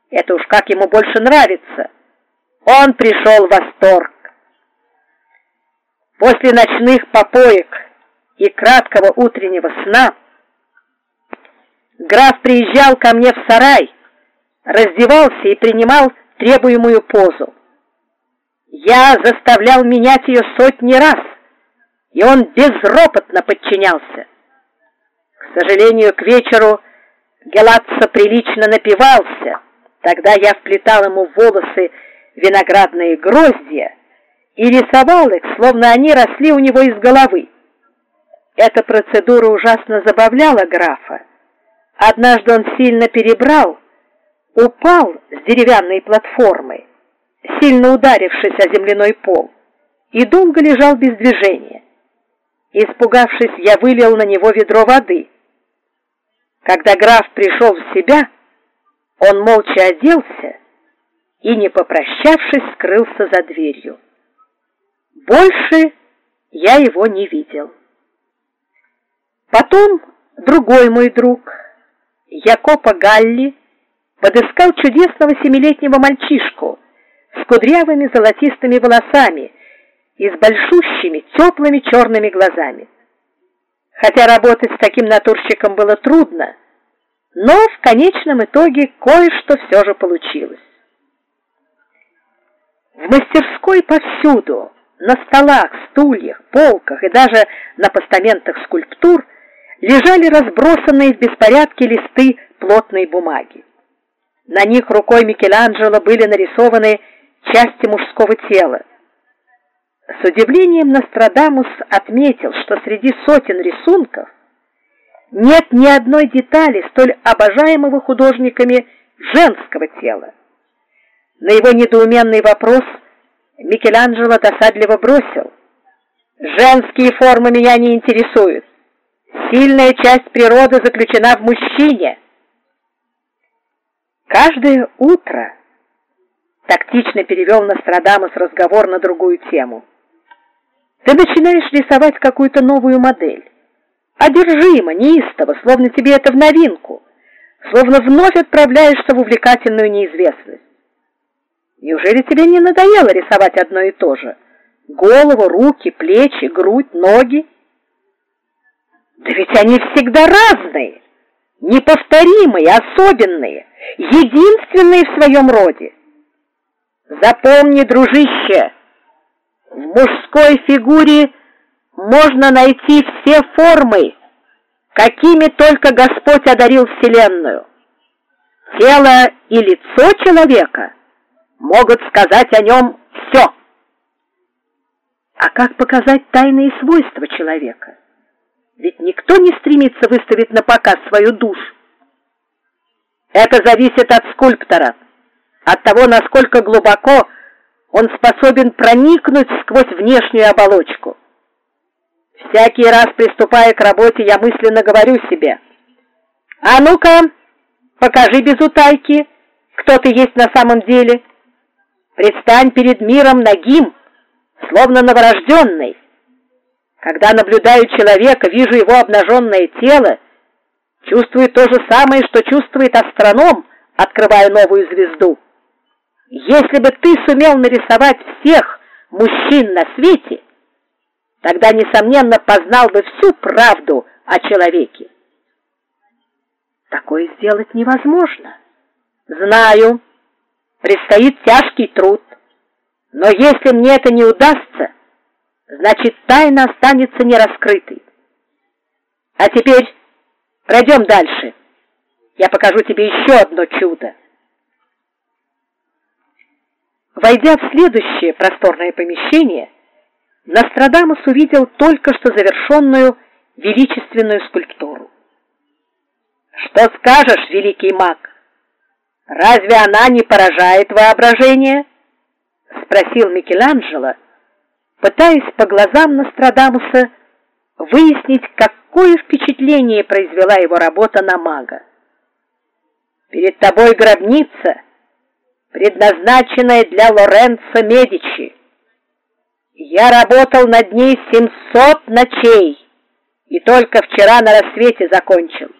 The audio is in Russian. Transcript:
Это уж как ему больше нравится. Он пришел в восторг. После ночных попоек и краткого утреннего сна граф приезжал ко мне в сарай, раздевался и принимал требуемую позу. Я заставлял менять ее сотни раз, и он безропотно подчинялся. К сожалению, к вечеру Гелатцо прилично напивался. Тогда я вплетал ему в волосы виноградные гроздья и рисовал их, словно они росли у него из головы. Эта процедура ужасно забавляла графа. Однажды он сильно перебрал, упал с деревянной платформы, сильно ударившись о земляной пол, и долго лежал без движения. Испугавшись, я вылил на него ведро воды. Когда граф пришел в себя, он молча оделся и, не попрощавшись, скрылся за дверью. Больше я его не видел. Потом другой мой друг, Якопо Галли, подыскал чудесного 7-летнего мальчишку с кудрявыми золотистыми волосами и с большущими теплыми черными глазами. Хотя работать с таким натурщиком было трудно, но в конечном итоге кое-что все же получилось. В мастерской повсюду, на столах, стульях, полках и даже на постаментах скульптур лежали разбросанные в беспорядке листы плотной бумаги. На них рукой Микеланджело были нарисованы части мужского тела. С удивлением Нострадамус отметил, что среди сотен рисунков нет ни одной детали столь обожаемого художниками женского тела. На его недоуменный вопрос Микеланджело досадливо бросил: «Женские формы меня не интересуют. Сильная часть природы заключена в мужчине». Каждое утро, тактично перевел Нострадамус разговор на другую тему, ты начинаешь рисовать какую-то новую модель. Одержимо, неистово, словно тебе это в новинку, словно вновь отправляешься в увлекательную неизвестность. Неужели тебе не надоело рисовать одно и то же? Голову, руки, плечи, грудь, ноги? Да ведь они всегда разные, неповторимые, особенные, единственные в своем роде. Запомни, дружище, в мужской фигуре можно найти все формы, какими только Господь одарил Вселенную. Тело и лицо человека могут сказать о нем все. А как показать тайные свойства человека? Ведь никто не стремится выставить на показ свою душу. Это зависит от скульптора, от того, насколько глубоко он способен проникнуть сквозь внешнюю оболочку. Всякий раз, приступая к работе, я мысленно говорю себе: «А ну-ка, покажи без утайки, кто ты есть на самом деле. Предстань перед миром нагим, словно новорожденный. Когда наблюдаю человека, вижу его обнаженное тело, чувствую то же самое, что чувствует астроном, открывая новую звезду. Если бы ты сумел нарисовать всех мужчин на свете, тогда, несомненно, познал бы всю правду о человеке». Такое сделать невозможно. Знаю, предстоит тяжкий труд, но если мне это не удастся, значит, тайна останется нераскрытой. А теперь пройдем дальше. Я покажу тебе еще одно чудо. Войдя в следующее просторное помещение, Нострадамус увидел только что завершенную величественную скульптуру. «Что скажешь, великий маг? Разве она не поражает воображение?» — спросил Микеланджело, пытаясь по глазам Нострадамуса выяснить, какое впечатление произвела его работа на мага. «Перед тобой гробница, предназначенная для Лоренцо Медичи. Я работал над ней 700 ночей и только вчера на рассвете закончил.